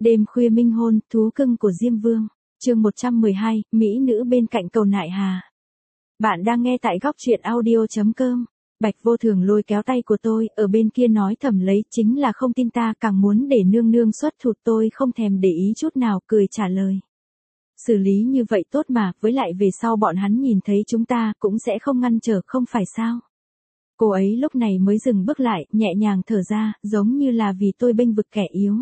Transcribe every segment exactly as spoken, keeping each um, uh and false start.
Đêm khuya minh hôn, thú cưng của Diêm Vương. Chương một trăm mười hai, Mỹ nữ bên cạnh cầu nại hà. Bạn đang nghe tại góc truyện audio chấm com. Bạch Vô Thường lôi kéo tay của tôi, ở bên kia nói thầm lấy, chính là không tin ta, càng muốn để nương nương xuất thụt. Tôi không thèm để ý chút nào, cười trả lời. Xử lý như vậy tốt mà, với lại về sau bọn hắn nhìn thấy chúng ta, cũng sẽ không ngăn trở, không phải sao? Cô ấy lúc này mới dừng bước lại, nhẹ nhàng thở ra, giống như là vì tôi bênh vực kẻ yếu.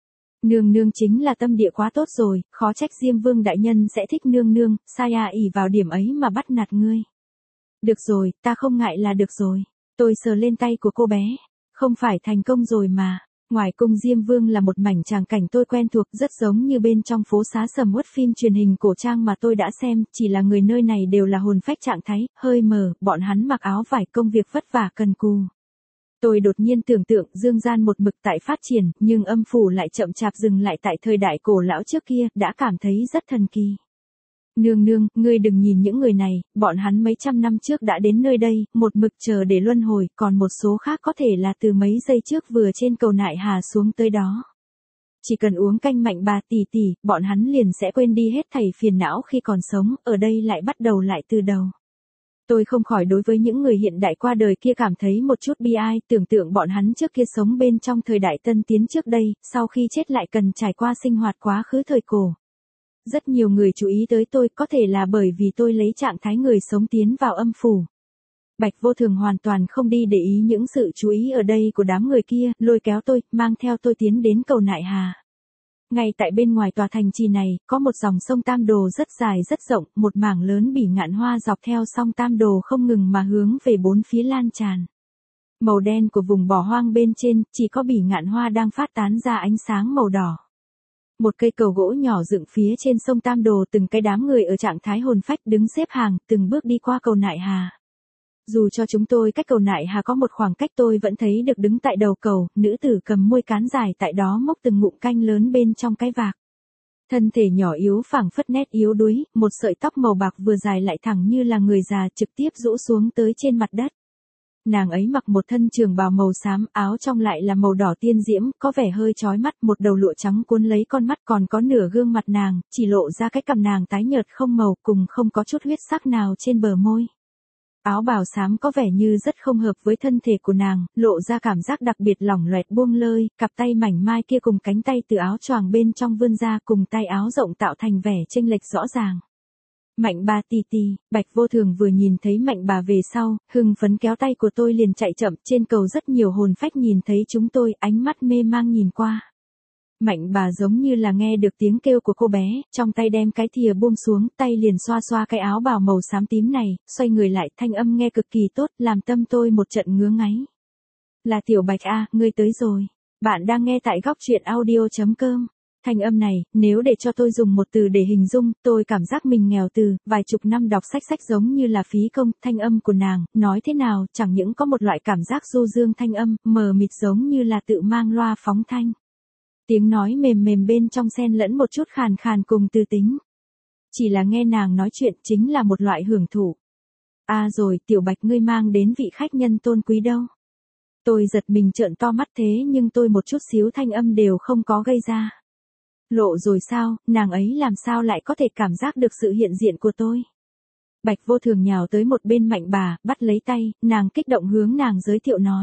Nương nương chính là tâm địa quá tốt rồi, khó trách Diêm Vương đại nhân sẽ thích nương nương, sai à ỷ vào điểm ấy mà bắt nạt ngươi. Được rồi, ta không ngại là được rồi. Tôi sờ lên tay của cô bé. Không phải thành công rồi mà. Ngoài cung Diêm Vương là một mảnh tràng cảnh tôi quen thuộc, rất giống như bên trong phố xá sầm uất phim truyền hình cổ trang mà tôi đã xem, chỉ là người nơi này đều là hồn phách trạng thái, hơi mờ, bọn hắn mặc áo vải, công việc vất vả cần cù. Tôi đột nhiên tưởng tượng dương gian một mực tại phát triển, nhưng âm phủ lại chậm chạp dừng lại tại thời đại cổ lão trước kia, đã cảm thấy rất thần kỳ. Nương nương, ngươi đừng nhìn những người này, bọn hắn mấy trăm năm trước đã đến nơi đây, một mực chờ để luân hồi, còn một số khác có thể là từ mấy giây trước vừa trên cầu nại hà xuống tới đó. Chỉ cần uống canh mạnh bà tỷ tỷ, bọn hắn liền sẽ quên đi hết thảy phiền não khi còn sống, ở đây lại bắt đầu lại từ đầu. Tôi không khỏi đối với những người hiện đại qua đời kia cảm thấy một chút bi ai, tưởng tượng bọn hắn trước kia sống bên trong thời đại tân tiến trước đây, sau khi chết lại cần trải qua sinh hoạt quá khứ thời cổ. Rất nhiều người chú ý tới tôi, có thể là bởi vì tôi lấy trạng thái người sống tiến vào âm phủ. Bạch Vô Thường hoàn toàn không đi để ý những sự chú ý ở đây của đám người kia, lôi kéo tôi, mang theo tôi tiến đến cầu nại hà. Ngay tại bên ngoài tòa thành trì này, có một dòng sông Tam Đồ rất dài rất rộng, một mảng lớn bỉ ngạn hoa dọc theo sông Tam Đồ không ngừng mà hướng về bốn phía lan tràn. Màu đen của vùng bỏ hoang bên trên, chỉ có bỉ ngạn hoa đang phát tán ra ánh sáng màu đỏ. Một cây cầu gỗ nhỏ dựng phía trên sông Tam Đồ, từng cái đám người ở trạng thái hồn phách đứng xếp hàng, từng bước đi qua cầu nại hà. Dù cho chúng tôi cách cầu nại hà có một khoảng cách, tôi vẫn thấy được đứng tại đầu cầu, nữ tử cầm môi cán dài tại đó mốc từng ngụm canh lớn bên trong cái vạc. Thân thể nhỏ yếu phảng phất nét yếu đuối, một sợi tóc màu bạc vừa dài lại thẳng như là người già trực tiếp rũ xuống tới trên mặt đất. Nàng ấy mặc một thân trường bào màu xám, áo trong lại là màu đỏ tiên diễm, có vẻ hơi chói mắt, một đầu lụa trắng cuốn lấy con mắt, còn có nửa gương mặt nàng, chỉ lộ ra cái cằm nàng tái nhợt không màu, cùng không có chút huyết sắc nào trên bờ môi. Áo bào xám có vẻ như rất không hợp với thân thể của nàng, lộ ra cảm giác đặc biệt lỏng loẹt buông lơi, cặp tay mảnh mai kia cùng cánh tay từ áo choàng bên trong vươn ra cùng tay áo rộng tạo thành vẻ chênh lệch rõ ràng. Mạnh bà tì tì, Bạch Vô Thường vừa nhìn thấy mạnh bà về sau, hưng phấn kéo tay của tôi liền chạy chậm, trên cầu rất nhiều hồn phách nhìn thấy chúng tôi, ánh mắt mê mang nhìn qua. Mạnh bà giống như là nghe được tiếng kêu của cô bé, trong tay đem cái thìa buông xuống, tay liền xoa xoa cái áo bào màu xám tím này, xoay người lại, thanh âm nghe cực kỳ tốt, làm tâm tôi một trận ngứa ngáy. Là Tiểu Bạch a, ngươi tới rồi. Bạn đang nghe tại góc truyện audio chấm com. Thanh âm này, nếu để cho tôi dùng một từ để hình dung, tôi cảm giác mình nghèo từ, vài chục năm đọc sách sách giống như là phí công, thanh âm của nàng, nói thế nào, chẳng những có một loại cảm giác du dương thanh âm, mờ mịt giống như là tự mang loa phóng thanh. Tiếng nói mềm mềm bên trong xen lẫn một chút khàn khàn cùng tư tính. Chỉ là nghe nàng nói chuyện chính là một loại hưởng thụ. À rồi, Tiểu Bạch ngươi mang đến vị khách nhân tôn quý đâu. Tôi giật mình trợn to mắt thế nhưng tôi một chút xíu thanh âm đều không có gây ra. Lộ rồi sao, nàng ấy làm sao lại có thể cảm giác được sự hiện diện của tôi. Bạch Vô Thường nhào tới một bên mạnh bà, bắt lấy tay, nàng kích động hướng nàng giới thiệu nói.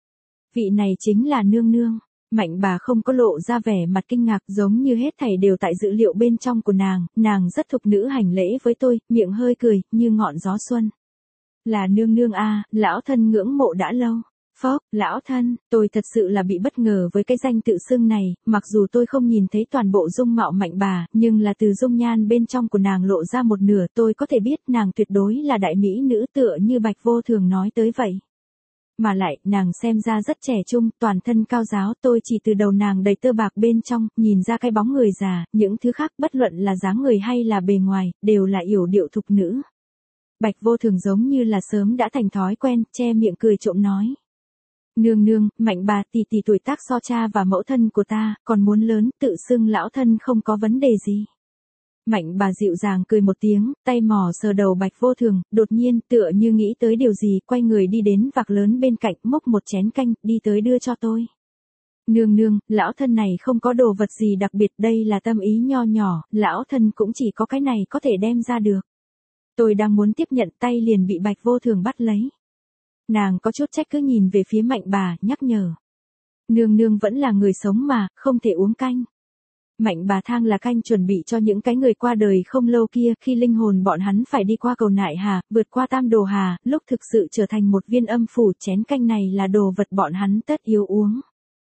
Vị này chính là nương nương. Mạnh bà không có lộ ra vẻ mặt kinh ngạc, giống như hết thảy đều tại dữ liệu bên trong của nàng, nàng rất thục nữ hành lễ với tôi, miệng hơi cười, như ngọn gió xuân. Là nương nương a, lão thân ngưỡng mộ đã lâu. Phốc, lão thân, tôi thật sự là bị bất ngờ với cái danh tự xưng này, mặc dù tôi không nhìn thấy toàn bộ dung mạo mạnh bà, nhưng là từ dung nhan bên trong của nàng lộ ra một nửa, tôi có thể biết nàng tuyệt đối là đại mỹ nữ tựa như Bạch Vô Thường nói tới vậy. Mà lại, nàng xem ra rất trẻ trung, toàn thân cao ráo, tôi chỉ từ đầu nàng đầy tơ bạc bên trong, nhìn ra cái bóng người già, những thứ khác bất luận là dáng người hay là bề ngoài, đều là yểu điệu thục nữ. Bạch Vô Thường giống như là sớm đã thành thói quen, che miệng cười trộm nói. Nương nương, mạnh bà tỷ tỷ tuổi tác so cha và mẫu thân của ta, còn muốn lớn, tự xưng lão thân không có vấn đề gì. Mạnh bà dịu dàng cười một tiếng, tay mò sờ đầu Bạch Vô Thường, đột nhiên tựa như nghĩ tới điều gì, quay người đi đến vạc lớn bên cạnh, múc một chén canh, đi tới đưa cho tôi. Nương nương, lão thân này không có đồ vật gì đặc biệt, đây là tâm ý nho nhỏ, lão thân cũng chỉ có cái này có thể đem ra được. Tôi đang muốn tiếp nhận tay liền bị Bạch Vô Thường bắt lấy. Nàng có chút trách cứ nhìn về phía Mạnh bà, nhắc nhở. Nương nương vẫn là người sống mà, không thể uống canh. Mạnh bà thang là canh chuẩn bị cho những cái người qua đời không lâu kia, khi linh hồn bọn hắn phải đi qua cầu nại hà, vượt qua tam đồ hà, lúc thực sự trở thành một viên âm phủ, chén canh này là đồ vật bọn hắn tất yếu uống.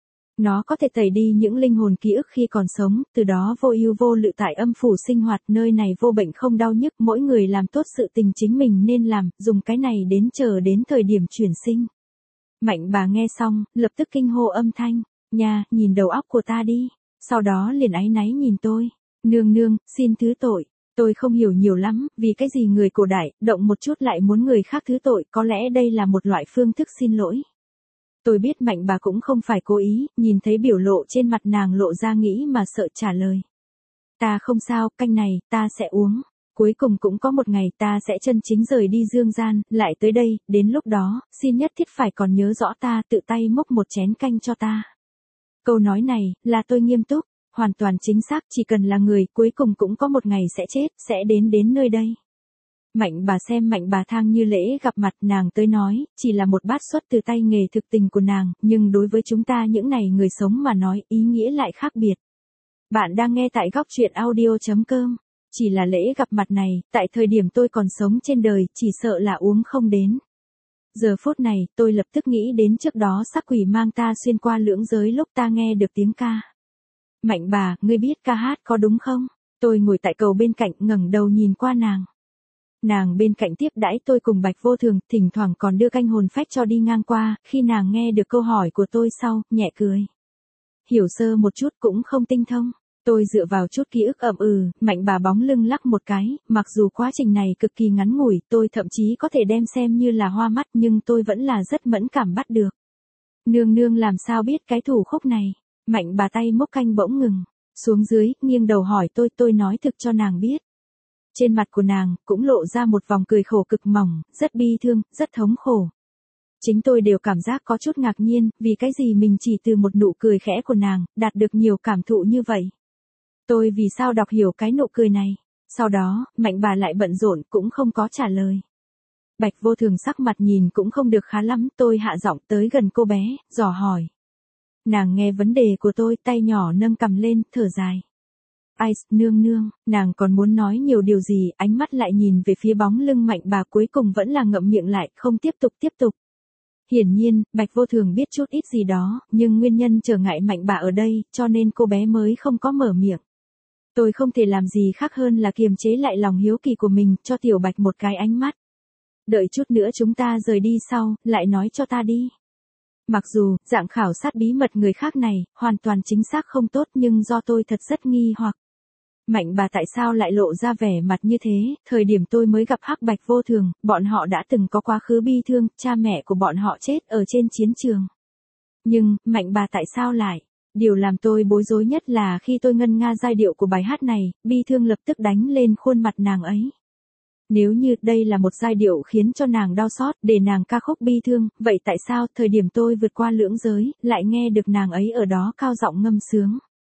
Nó có thể tẩy đi những linh hồn ký ức khi còn sống, từ đó vô ưu vô lự tại âm phủ sinh hoạt, nơi này vô bệnh không đau nhức, mỗi người làm tốt sự tình chính mình nên làm, dùng cái này đến chờ đến thời điểm chuyển sinh. Mạnh bà nghe xong, lập tức kinh hô âm thanh, nha, nhìn đầu óc của ta đi, sau đó liền áy náy nhìn tôi, nương nương, xin thứ tội, tôi không hiểu nhiều lắm, vì cái gì người cổ đại, động một chút lại muốn người khác thứ tội, có lẽ đây là một loại phương thức xin lỗi. Tôi biết Mạnh bà cũng không phải cố ý, nhìn thấy biểu lộ trên mặt nàng lộ ra nghĩ mà sợ trả lời. Ta không sao, canh này, ta sẽ uống. Cuối cùng cũng có một ngày ta sẽ chân chính rời đi dương gian, lại tới đây, đến lúc đó, xin nhất thiết phải còn nhớ rõ ta, tự tay múc một chén canh cho ta. Câu nói này, là tôi nghiêm túc, hoàn toàn chính xác, chỉ cần là người, cuối cùng cũng có một ngày sẽ chết, sẽ đến đến nơi đây. Mạnh bà xem Mạnh bà thang như lễ gặp mặt, nàng tới nói, chỉ là một bát xuất từ tay nghề thực tình của nàng, nhưng đối với chúng ta những này người sống mà nói, ý nghĩa lại khác biệt. Bạn đang nghe tại góc truyện audio chấm com. Chỉ là lễ gặp mặt này, tại thời điểm tôi còn sống trên đời, chỉ sợ là uống không đến. Giờ phút này, tôi lập tức nghĩ đến trước đó sắc quỷ mang ta xuyên qua lưỡng giới lúc ta nghe được tiếng ca. Mạnh bà, ngươi biết ca hát có đúng không? Tôi ngồi tại cầu bên cạnh ngẩng đầu nhìn qua nàng. Nàng bên cạnh tiếp đãi tôi cùng Bạch Vô Thường, thỉnh thoảng còn đưa canh hồn phách cho đi ngang qua, khi nàng nghe được câu hỏi của tôi sau, nhẹ cười. Hiểu sơ một chút cũng không tinh thông. Tôi dựa vào chút ký ức ậm ừ, Mạnh bà bóng lưng lắc một cái, mặc dù quá trình này cực kỳ ngắn ngủi, tôi thậm chí có thể đem xem như là hoa mắt nhưng tôi vẫn là rất mẫn cảm bắt được. Nương nương làm sao biết cái thủ khúc này? Mạnh bà tay múc canh bỗng ngừng, xuống dưới, nghiêng đầu hỏi tôi, tôi nói thực cho nàng biết. Trên mặt của nàng, cũng lộ ra một vòng cười khổ cực mỏng, rất bi thương, rất thống khổ. Chính tôi đều cảm giác có chút ngạc nhiên, vì cái gì mình chỉ từ một nụ cười khẽ của nàng, đạt được nhiều cảm thụ như vậy. Tôi vì sao đọc hiểu cái nụ cười này? Sau đó, Mạnh bà lại bận rộn cũng không có trả lời. Bạch Vô Thường sắc mặt nhìn cũng không được khá lắm, tôi hạ giọng tới gần cô bé, dò hỏi. Nàng nghe vấn đề của tôi, tay nhỏ nâng cầm lên, thở dài. Ai, nương nương, nàng còn muốn nói nhiều điều gì, ánh mắt lại nhìn về phía bóng lưng Mạnh bà cuối cùng vẫn là ngậm miệng lại, không tiếp tục tiếp tục. Hiển nhiên, Bạch Vô Thường biết chút ít gì đó, nhưng nguyên nhân trở ngại Mạnh bà ở đây, cho nên cô bé mới không có mở miệng. Tôi không thể làm gì khác hơn là kiềm chế lại lòng hiếu kỳ của mình, cho Tiểu Bạch một cái ánh mắt. Đợi chút nữa chúng ta rời đi sau, lại nói cho ta đi. Mặc dù, dạng khảo sát bí mật người khác này, hoàn toàn chính xác không tốt nhưng do tôi thật rất nghi hoặc. Mạnh bà tại sao lại lộ ra vẻ mặt như thế, thời điểm tôi mới gặp Hắc Bạch Vô Thường, bọn họ đã từng có quá khứ bi thương, cha mẹ của bọn họ chết ở trên chiến trường. Nhưng, Mạnh bà tại sao lại? Điều làm tôi bối rối nhất là khi tôi ngân nga giai điệu của bài hát này, bi thương lập tức đánh lên khuôn mặt nàng ấy. Nếu như đây là một giai điệu khiến cho nàng đau xót, để nàng ca khúc bi thương, vậy tại sao thời điểm tôi vượt qua lưỡng giới, lại nghe được nàng ấy ở đó cao giọng ngâm sướng?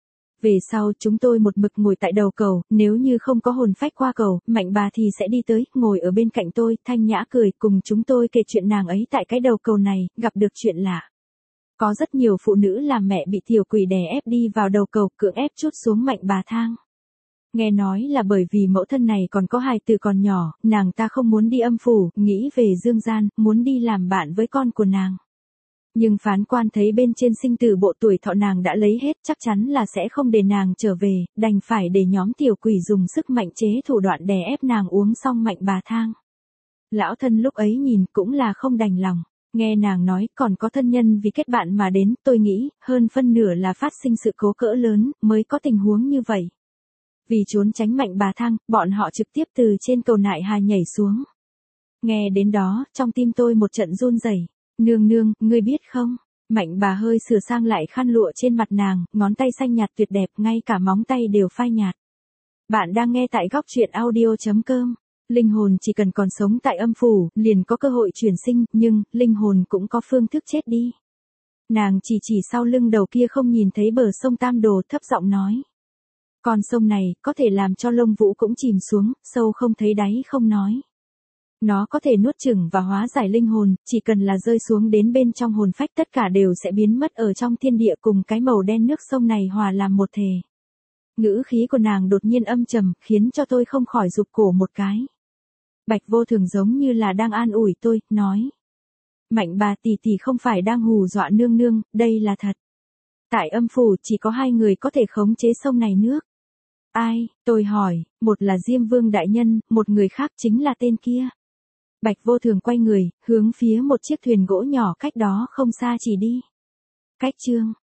Về sau chúng tôi một mực ngồi tại đầu cầu, nếu như không có hồn phách qua cầu, Mạnh bà thì sẽ đi tới, ngồi ở bên cạnh tôi, thanh nhã cười, cùng chúng tôi kể chuyện nàng ấy tại cái đầu cầu này, gặp được chuyện lạ. Có rất nhiều phụ nữ làm mẹ bị tiểu quỷ đè ép đi vào đầu cầu, cưỡng ép trút xuống Mạnh bà thang. Nghe nói là bởi vì mẫu thân này còn có hài tử còn nhỏ, nàng ta không muốn đi âm phủ, nghĩ về dương gian, muốn đi làm bạn với con của nàng. Nhưng phán quan thấy bên trên sinh tử bộ tuổi thọ nàng đã lấy hết, chắc chắn là sẽ không để nàng trở về, đành phải để nhóm tiểu quỷ dùng sức mạnh chế thủ đoạn đè ép nàng uống xong Mạnh bà thang. Lão thân lúc ấy nhìn cũng là không đành lòng. Nghe nàng nói còn có thân nhân vì kết bạn mà đến, tôi nghĩ, hơn phân nửa là phát sinh sự cố cỡ lớn, mới có tình huống như vậy. Vì trốn tránh Mạnh bà thang, bọn họ trực tiếp từ trên cầu nại hà nhảy xuống. Nghe đến đó, trong tim tôi một trận run rẩy. Nương nương, ngươi biết không? Mạnh bà hơi sửa sang lại khăn lụa trên mặt nàng, ngón tay xanh nhạt tuyệt đẹp, ngay cả móng tay đều phai nhạt. Bạn đang nghe tại góc truyện audio chấm com. Linh hồn chỉ cần còn sống tại âm phủ, liền có cơ hội chuyển sinh, nhưng, linh hồn cũng có phương thức chết đi. Nàng chỉ chỉ sau lưng đầu kia không nhìn thấy bờ sông Tam Đồ, thấp giọng nói. Con sông này, có thể làm cho lông vũ cũng chìm xuống, sâu không thấy đáy không nói. Nó có thể nuốt chửng và hóa giải linh hồn, chỉ cần là rơi xuống đến bên trong hồn phách tất cả đều sẽ biến mất ở trong thiên địa cùng cái màu đen nước sông này hòa làm một thể. Ngữ khí của nàng đột nhiên âm trầm, khiến cho tôi không khỏi rụt cổ một cái. Bạch Vô Thường giống như là đang an ủi tôi, nói. Mạnh bà tỷ tỷ không phải đang hù dọa nương nương, đây là thật. Tại âm phủ chỉ có hai người có thể khống chế sông này nước. Ai, tôi hỏi, một là Diêm Vương đại nhân, một người khác chính là tên kia. Bạch Vô Thường quay người, hướng phía một chiếc thuyền gỗ nhỏ cách đó không xa chỉ đi. Cách chương